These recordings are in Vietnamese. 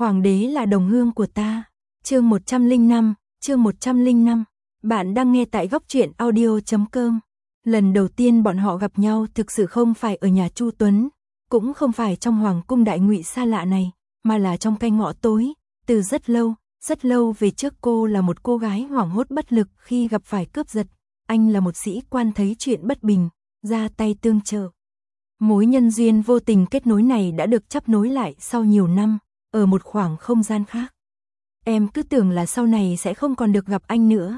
Hoàng đế là đồng hương của ta. Chương 105, chương 105. Bạn đang nghe tại góc truyện audio.com. Lần đầu tiên bọn họ gặp nhau thực sự không phải ở nhà Chu Tuấn, cũng không phải trong hoàng cung đại ngụy xa lạ này, mà là trong canh ngõ tối. Từ rất lâu về trước cô là một cô gái hoảng hốt bất lực khi gặp phải cướp giật. Anh là một sĩ quan thấy chuyện bất bình, ra tay tương trợ. Mối nhân duyên vô tình kết nối này đã được chắp nối lại sau nhiều năm, ở một khoảng không gian khác. Em cứ tưởng là sau này sẽ không còn được gặp anh nữa.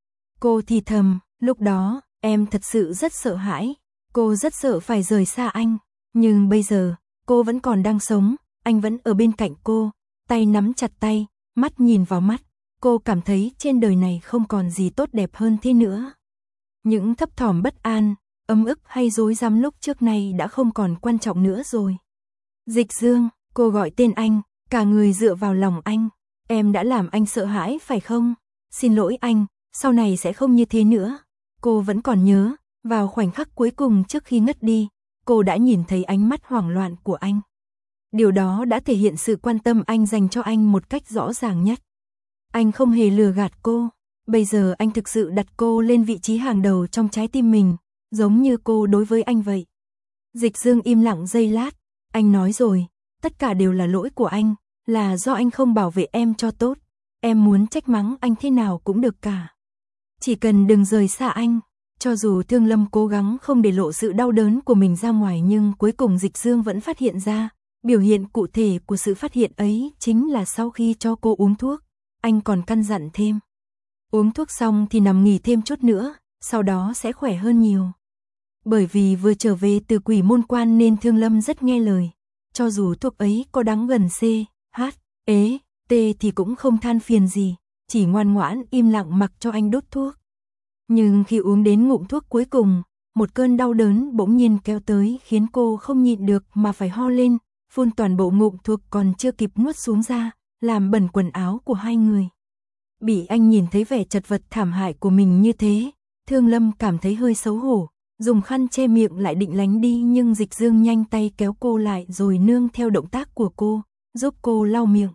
Cô thì thầm, lúc đó, em thật sự rất sợ hãi. Cô rất sợ phải rời xa anh. Nhưng bây giờ, cô vẫn còn đang sống, anh vẫn ở bên cạnh cô, tay nắm chặt tay, mắt nhìn vào mắt. Cô cảm thấy trên đời này không còn gì tốt đẹp hơn thế nữa. Những thấp thỏm bất an, ấm ức hay rối rắm lúc trước này đã không còn quan trọng nữa rồi. Dịch Dương, cô gọi tên anh, cả người dựa vào lòng anh. Em đã làm anh sợ hãi phải không? Xin lỗi anh, sau này sẽ không như thế nữa. Cô vẫn còn nhớ, vào khoảnh khắc cuối cùng trước khi ngất đi, cô đã nhìn thấy ánh mắt hoảng loạn của anh. Điều đó đã thể hiện sự quan tâm anh dành cho anh một cách rõ ràng nhất. Anh không hề lừa gạt cô, bây giờ anh thực sự đặt cô lên vị trí hàng đầu trong trái tim mình, giống như cô đối với anh vậy. Dịch Dương im lặng giây lát, anh nói rồi, tất cả đều là lỗi của anh, là do anh không bảo vệ em cho tốt, em muốn trách mắng anh thế nào cũng được cả. Chỉ cần đừng rời xa anh. Cho dù Thương Lâm cố gắng không để lộ sự đau đớn của mình ra ngoài nhưng cuối cùng Dịch Dương vẫn phát hiện ra, biểu hiện cụ thể của sự phát hiện ấy chính là sau khi cho cô uống thuốc, anh còn căn dặn thêm. Uống thuốc xong thì nằm nghỉ thêm chút nữa, sau đó sẽ khỏe hơn nhiều. Bởi vì vừa trở về từ Quỷ Môn Quan nên Thương Lâm rất nghe lời, cho dù thuốc ấy có đắng gần C, H, E, T thì cũng không than phiền gì, chỉ ngoan ngoãn im lặng mặc cho anh đốt thuốc. Nhưng khi uống đến ngụm thuốc cuối cùng, một cơn đau đớn bỗng nhiên kéo tới khiến cô không nhịn được mà phải ho lên, phun toàn bộ ngụm thuốc còn chưa kịp nuốt xuống ra, làm bẩn quần áo của hai người. Bị anh nhìn thấy vẻ chật vật thảm hại của mình như thế, Thương Lâm cảm thấy hơi xấu hổ, dùng khăn che miệng lại định lánh đi nhưng Dịch Dương nhanh tay kéo cô lại rồi nương theo động tác của cô, giúp cô lau miệng.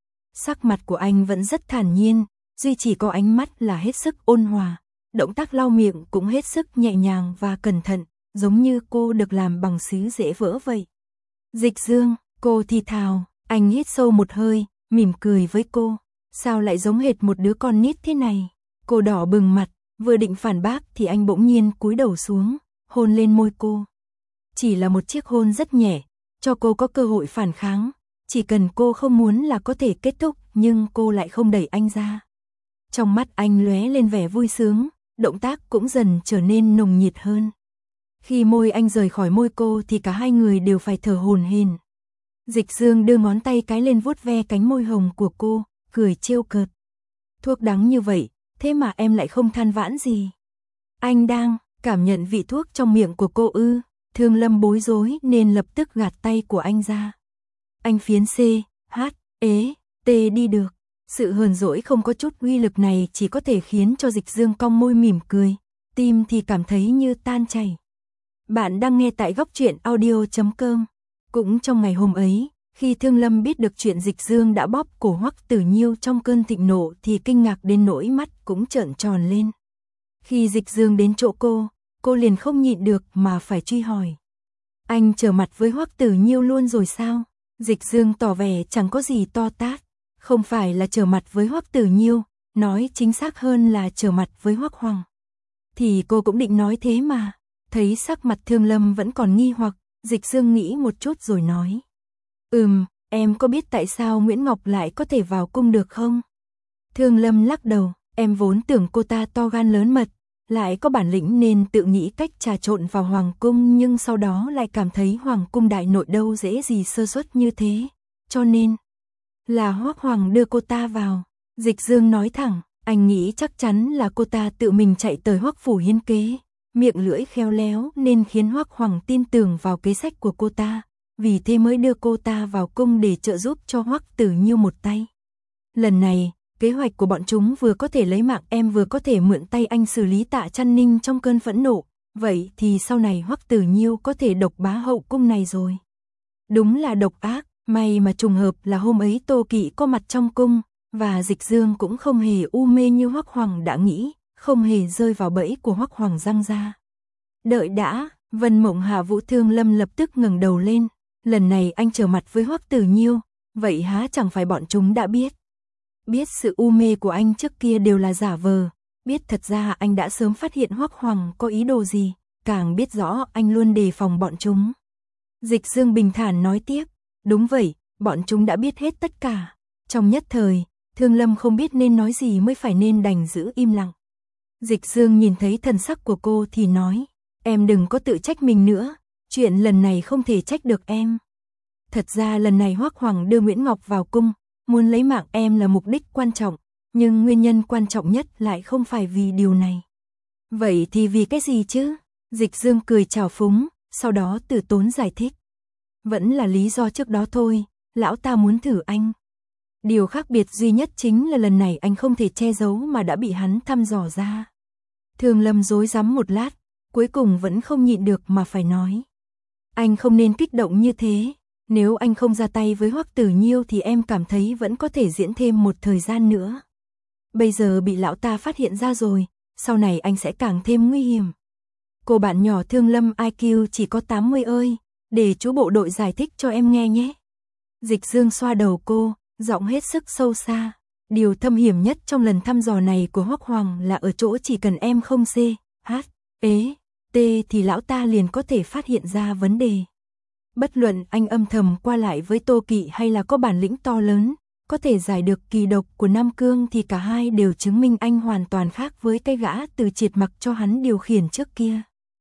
Sắc mặt của anh vẫn rất thản nhiên, duy chỉ có ánh mắt là hết sức ôn hòa. Động tác lau miệng cũng hết sức nhẹ nhàng và cẩn thận, giống như cô được làm bằng sứ dễ vỡ vậy. Dịch Dương, cô thì thào, anh hít sâu một hơi, mỉm cười với cô. Sao lại giống hệt một đứa con nít thế này? Cô đỏ bừng mặt, vừa định phản bác thì anh bỗng nhiên cúi đầu xuống, hôn lên môi cô. Chỉ là một chiếc hôn rất nhẹ, cho cô có cơ hội phản kháng. Chỉ cần cô không muốn là có thể kết thúc, nhưng cô lại không đẩy anh ra. Trong mắt anh lóe lên vẻ vui sướng. Động tác cũng dần trở nên nồng nhiệt hơn. Khi môi anh rời khỏi môi cô thì cả hai người đều phải thở hổn hển. Dịch Dương đưa ngón tay cái lên vuốt ve cánh môi hồng của cô, cười trêu cợt. Thuốc đắng như vậy, thế mà em lại không than vãn gì. Anh đang cảm nhận vị thuốc trong miệng của cô ư? Thương Lâm bối rối nên lập tức gạt tay của anh ra. Anh phiến C, H, E, T đi được. Sự hờn dỗi không có chút uy lực này chỉ có thể khiến cho Dịch Dương cong môi mỉm cười, tim thì cảm thấy như tan chảy. Bạn đang nghe tại góc truyện audio.com. Cũng trong ngày hôm ấy, khi Thương Lâm biết được chuyện Dịch Dương đã bóp cổ Hoắc Tử Nhiêu trong cơn thịnh nộ thì kinh ngạc đến nỗi mắt cũng trợn tròn lên. Khi Dịch Dương đến chỗ cô liền không nhịn được mà phải truy hỏi. Anh trở mặt với Hoắc Tử Nhiêu luôn rồi sao? Dịch Dương tỏ vẻ chẳng có gì to tát. Không phải là trở mặt với Hoắc Tử Nhiêu, nói chính xác hơn là trở mặt với Hoắc Hoàng. Thì cô cũng định nói thế mà. Thấy sắc mặt Thương Lâm vẫn còn nghi hoặc, Dịch Dương nghĩ một chút rồi nói. Em có biết tại sao Nguyễn Ngọc lại có thể vào cung được không? Thương Lâm lắc đầu, em vốn tưởng cô ta to gan lớn mật, lại có bản lĩnh nên tự nghĩ cách trà trộn vào Hoàng cung nhưng sau đó lại cảm thấy Hoàng cung đại nội đâu dễ gì sơ suất như thế. Cho nên là Hoắc Hoàng đưa cô ta vào. Dịch Dương nói thẳng, anh nghĩ chắc chắn là cô ta tự mình chạy tới Hoắc phủ hiến kế, miệng lưỡi khéo léo nên khiến Hoắc Hoàng tin tưởng vào kế sách của cô ta, vì thế mới đưa cô ta vào cung để trợ giúp cho Hoắc Tử Nhiêu một tay. Lần này, kế hoạch của bọn chúng vừa có thể lấy mạng em vừa có thể mượn tay anh xử lý Tạ Trăn Ninh trong cơn phẫn nộ, vậy thì sau này Hoắc Tử Nhiêu có thể độc bá hậu cung này rồi. Đúng là độc ác. May mà trùng hợp là hôm ấy Tô Kỵ có mặt trong cung, và Dịch Dương cũng không hề u mê như Hoắc Hoàng đã nghĩ, không hề rơi vào bẫy của Hoắc Hoàng giăng ra. Đợi đã, Vân Mộng Hạ Vũ Thương Lâm lập tức ngẩng đầu lên, lần này anh trở mặt với Hoắc Tử Nhiêu, vậy há chẳng phải bọn chúng đã biết. Biết sự u mê của anh trước kia đều là giả vờ, biết thật ra anh đã sớm phát hiện Hoắc Hoàng có ý đồ gì, càng biết rõ anh luôn đề phòng bọn chúng. Dịch Dương bình thản nói tiếp, đúng vậy, bọn chúng đã biết hết tất cả. Trong nhất thời, Thương Lâm không biết nên nói gì mới phải nên đành giữ im lặng. Dịch Dương nhìn thấy thần sắc của cô thì nói, em đừng có tự trách mình nữa, chuyện lần này không thể trách được em. Thật ra lần này Hoắc Hoàng đưa Nguyễn Ngọc vào cung, muốn lấy mạng em là mục đích quan trọng, nhưng nguyên nhân quan trọng nhất lại không phải vì điều này. Vậy thì vì cái gì chứ? Dịch Dương cười trào phúng, sau đó từ tốn giải thích. Vẫn là lý do trước đó thôi, lão ta muốn thử anh. Điều khác biệt duy nhất chính là lần này anh không thể che giấu mà đã bị hắn thăm dò ra. Thương Lâm rối rắm một lát, cuối cùng vẫn không nhịn được mà phải nói. Anh không nên kích động như thế, nếu anh không ra tay với Hoắc Tử Nhiêu thì em cảm thấy vẫn có thể diễn thêm một thời gian nữa. Bây giờ bị lão ta phát hiện ra rồi, sau này anh sẽ càng thêm nguy hiểm. Cô bạn nhỏ Thương Lâm IQ chỉ có 80 ơi, để chú bộ đội giải thích cho em nghe nhé. Dịch Dương xoa đầu cô, giọng hết sức sâu xa. Điều thâm hiểm nhất trong lần thăm dò này của Hoắc Hoàng là ở chỗ chỉ cần em không C, H, E, T thì lão ta liền có thể phát hiện ra vấn đề. Bất luận anh âm thầm qua lại với Tô Kỵ hay là có bản lĩnh to lớn, có thể giải được kỳ độc của Nam Cương thì cả hai đều chứng minh anh hoàn toàn khác với cái gã từ triệt mặc cho hắn điều khiển trước kia.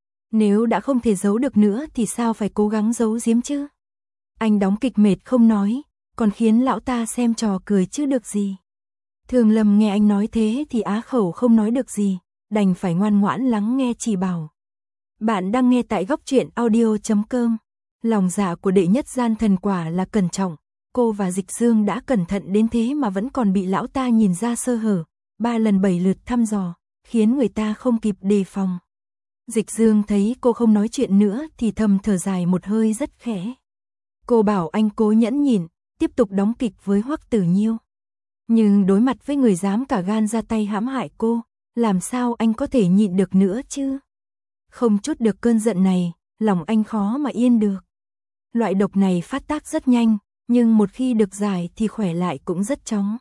Nếu đã không thể giấu được nữa thì sao phải cố gắng giấu giếm chứ? Anh đóng kịch mệt không nói, còn khiến lão ta xem trò cười chứ được gì. Thường Lâm nghe anh nói thế thì á khẩu không nói được gì, đành phải ngoan ngoãn lắng nghe chỉ bảo. Bạn đang nghe tại góc truyện audio.com. Lòng dạ của đệ nhất gian thần quả là cẩn trọng, cô và Dịch Dương đã cẩn thận đến thế mà vẫn còn bị lão ta nhìn ra sơ hở, 3 lần 7 lượt thăm dò, khiến người ta không kịp đề phòng. Dịch Dương thấy cô không nói chuyện nữa thì thầm thở dài một hơi rất khẽ. Cô bảo anh cố nhẫn nhịn, tiếp tục đóng kịch với Hoắc Tử Nhiêu. Nhưng đối mặt với người dám cả gan ra tay hãm hại cô, làm sao anh có thể nhịn được nữa chứ? Không trút được cơn giận này, lòng anh khó mà yên được. Loại độc này phát tác rất nhanh, nhưng một khi được giải thì khỏe lại cũng rất chóng.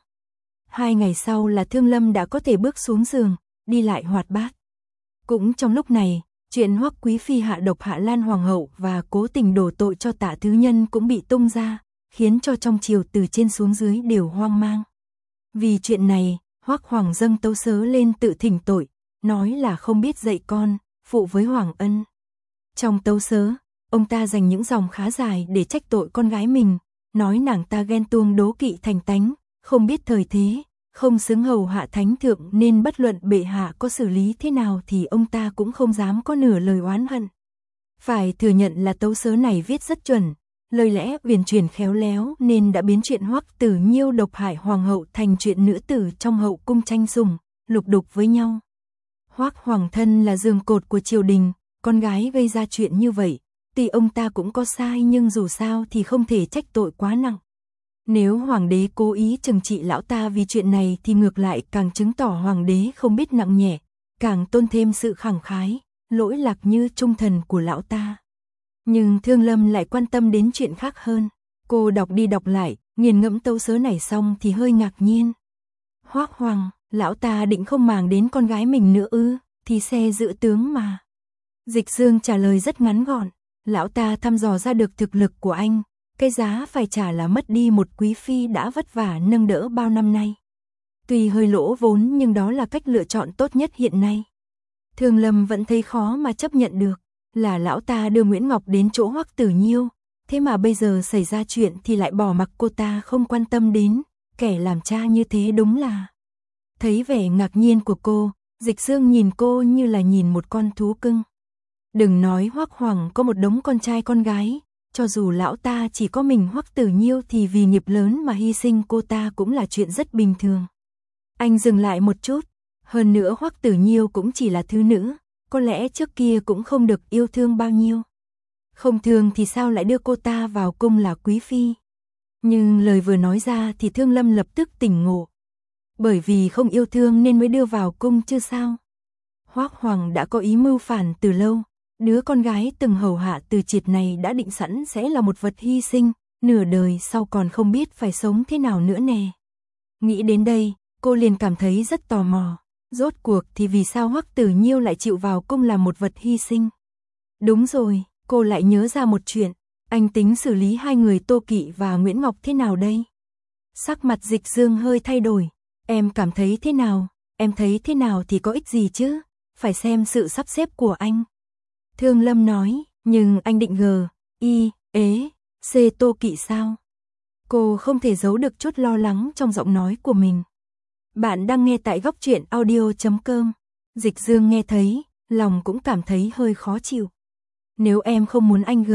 2 ngày sau là Thương Lâm đã có thể bước xuống giường, đi lại hoạt bát. Cũng trong lúc này, chuyện Hoắc Quý Phi hạ độc Hạ Lan Hoàng hậu và cố tình đổ tội cho Tạ Thứ Nhân cũng bị tung ra, khiến cho trong triều từ trên xuống dưới đều hoang mang. Vì chuyện này, Hoắc Hoàng dâng tấu sớ lên tự thỉnh tội, nói là không biết dạy con, phụ với Hoàng Ân. Trong tấu sớ, ông ta dành những dòng khá dài để trách tội con gái mình, nói nàng ta ghen tuông đố kỵ thành tánh, không biết thời thế, không xứng hầu hạ thánh thượng nên bất luận bệ hạ có xử lý thế nào thì ông ta cũng không dám có nửa lời oán hận. Phải thừa nhận là tấu sớ này viết rất chuẩn, lời lẽ uyển chuyển khéo léo nên đã biến chuyện Hoắc Tử Nhiêu độc hại hoàng hậu thành chuyện nữ tử trong hậu cung tranh sủng, lục đục với nhau. Hoắc Hoàng thân là giường cột của triều đình, con gái gây ra chuyện như vậy, tuy ông ta cũng có sai nhưng dù sao thì không thể trách tội quá nặng. Nếu hoàng đế cố ý trừng trị lão ta vì chuyện này thì ngược lại càng chứng tỏ hoàng đế không biết nặng nhẹ, càng tôn thêm sự khẳng khái, lỗi lạc như trung thần của lão ta. Nhưng Thương Lâm lại quan tâm đến chuyện khác hơn. Cô đọc đi đọc lại, nghiền ngẫm tấu sớ này xong thì hơi ngạc nhiên. Hoắc Hoàng, lão ta định không màng đến con gái mình nữa ư? Thì xe giữ tướng mà. Dịch Dương trả lời rất ngắn gọn. Lão ta thăm dò ra được thực lực của anh, cái giá phải trả là mất đi một quý phi đã vất vả nâng đỡ bao năm nay. Tuy hơi lỗ vốn nhưng đó là cách lựa chọn tốt nhất hiện nay. Thương Lâm vẫn thấy khó mà chấp nhận được, là lão ta đưa Nguyễn Ngọc đến chỗ Hoắc Tử Nhiêu, thế mà bây giờ xảy ra chuyện thì lại bỏ mặc cô ta không quan tâm đến, kẻ làm cha như thế đúng là. Thấy vẻ ngạc nhiên của cô, Dịch Dương nhìn cô như là nhìn một con thú cưng. Đừng nói Hoắc Hoàng có một đống con trai con gái, cho dù lão ta chỉ có mình Hoắc Tử Nhiêu thì vì nghiệp lớn mà hy sinh cô ta cũng là chuyện rất bình thường. Anh dừng lại một chút, hơn nữa Hoắc Tử Nhiêu cũng chỉ là thứ nữ, có lẽ trước kia cũng không được yêu thương bao nhiêu. Không thương thì sao lại đưa cô ta vào cung là quý phi. Nhưng lời vừa nói ra thì Thương Lâm lập tức tỉnh ngộ. Bởi vì không yêu thương nên mới đưa vào cung chứ sao? Hoắc Hoàng đã có ý mưu phản từ lâu, đứa con gái từng hầu hạ Từ Triệt này đã định sẵn sẽ là một vật hy sinh, nửa đời sau còn không biết phải sống thế nào nữa nè. Nghĩ đến đây, cô liền cảm thấy rất tò mò, rốt cuộc thì vì sao Hoắc Tử Nhiêu lại chịu vào cung làm một vật hy sinh? Đúng rồi, cô lại nhớ ra một chuyện, anh tính xử lý hai người Tô Kỵ và Nguyễn Ngọc thế nào đây? Sắc mặt Dịch Dương hơi thay đổi, em cảm thấy thế nào? Em thấy thế nào thì có ích gì chứ? Phải xem sự sắp xếp của anh. Thương Lâm nói, nhưng anh định C Tô Kỵ sao? Cô không thể giấu được chút lo lắng trong giọng nói của mình. Bạn đang nghe tại góc truyện audio.com. Dịch Dương nghe thấy, lòng cũng cảm thấy hơi khó chịu. Nếu em không muốn anh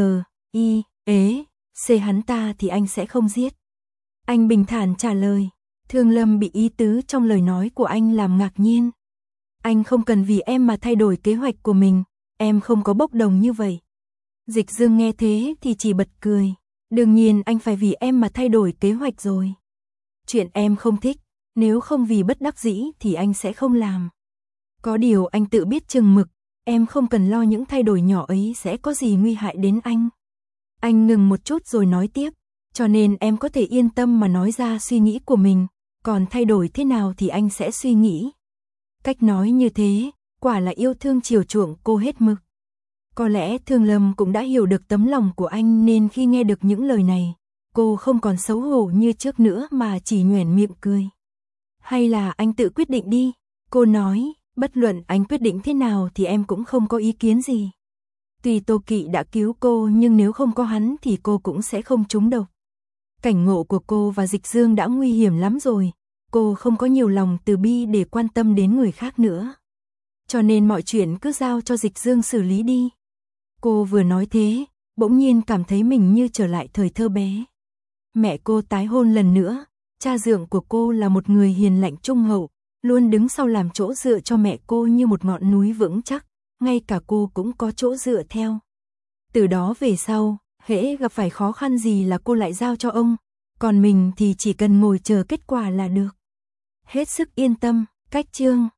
C hắn ta thì anh sẽ không giết. Anh bình thản trả lời. Thương Lâm bị ý tứ trong lời nói của anh làm ngạc nhiên. Anh không cần vì em mà thay đổi kế hoạch của mình, em không có bốc đồng như vậy. Dịch Dương nghe thế thì chỉ bật cười. Đương nhiên anh phải vì em mà thay đổi kế hoạch rồi. Chuyện em không thích, nếu không vì bất đắc dĩ thì anh sẽ không làm. Có điều anh tự biết chừng mực, em không cần lo những thay đổi nhỏ ấy sẽ có gì nguy hại đến anh. Anh ngừng một chút rồi nói tiếp, cho nên em có thể yên tâm mà nói ra suy nghĩ của mình, còn thay đổi thế nào thì anh sẽ suy nghĩ. Cách nói như thế, quả là yêu thương chiều chuộng cô hết mực. Có lẽ Thương Lâm cũng đã hiểu được tấm lòng của anh nên khi nghe được những lời này, cô không còn xấu hổ như trước nữa mà chỉ nhoẻn miệng cười. Hay là anh tự quyết định đi, cô nói, bất luận anh quyết định thế nào thì em cũng không có ý kiến gì. Tuy Tô Kỵ đã cứu cô nhưng nếu không có hắn thì cô cũng sẽ không trúng độc. Cảnh ngộ của cô và Dịch Dương đã nguy hiểm lắm rồi, cô không có nhiều lòng từ bi để quan tâm đến người khác nữa. Cho nên mọi chuyện cứ giao cho Dịch Dương xử lý đi. Cô vừa nói thế, bỗng nhiên cảm thấy mình như trở lại thời thơ bé. Mẹ cô tái hôn lần nữa, cha dượng của cô là một người hiền lành trung hậu, luôn đứng sau làm chỗ dựa cho mẹ cô như một ngọn núi vững chắc, ngay cả cô cũng có chỗ dựa theo. Từ đó về sau, hễ gặp phải khó khăn gì là cô lại giao cho ông, còn mình thì chỉ cần ngồi chờ kết quả là được. Hết sức yên tâm, cách chương.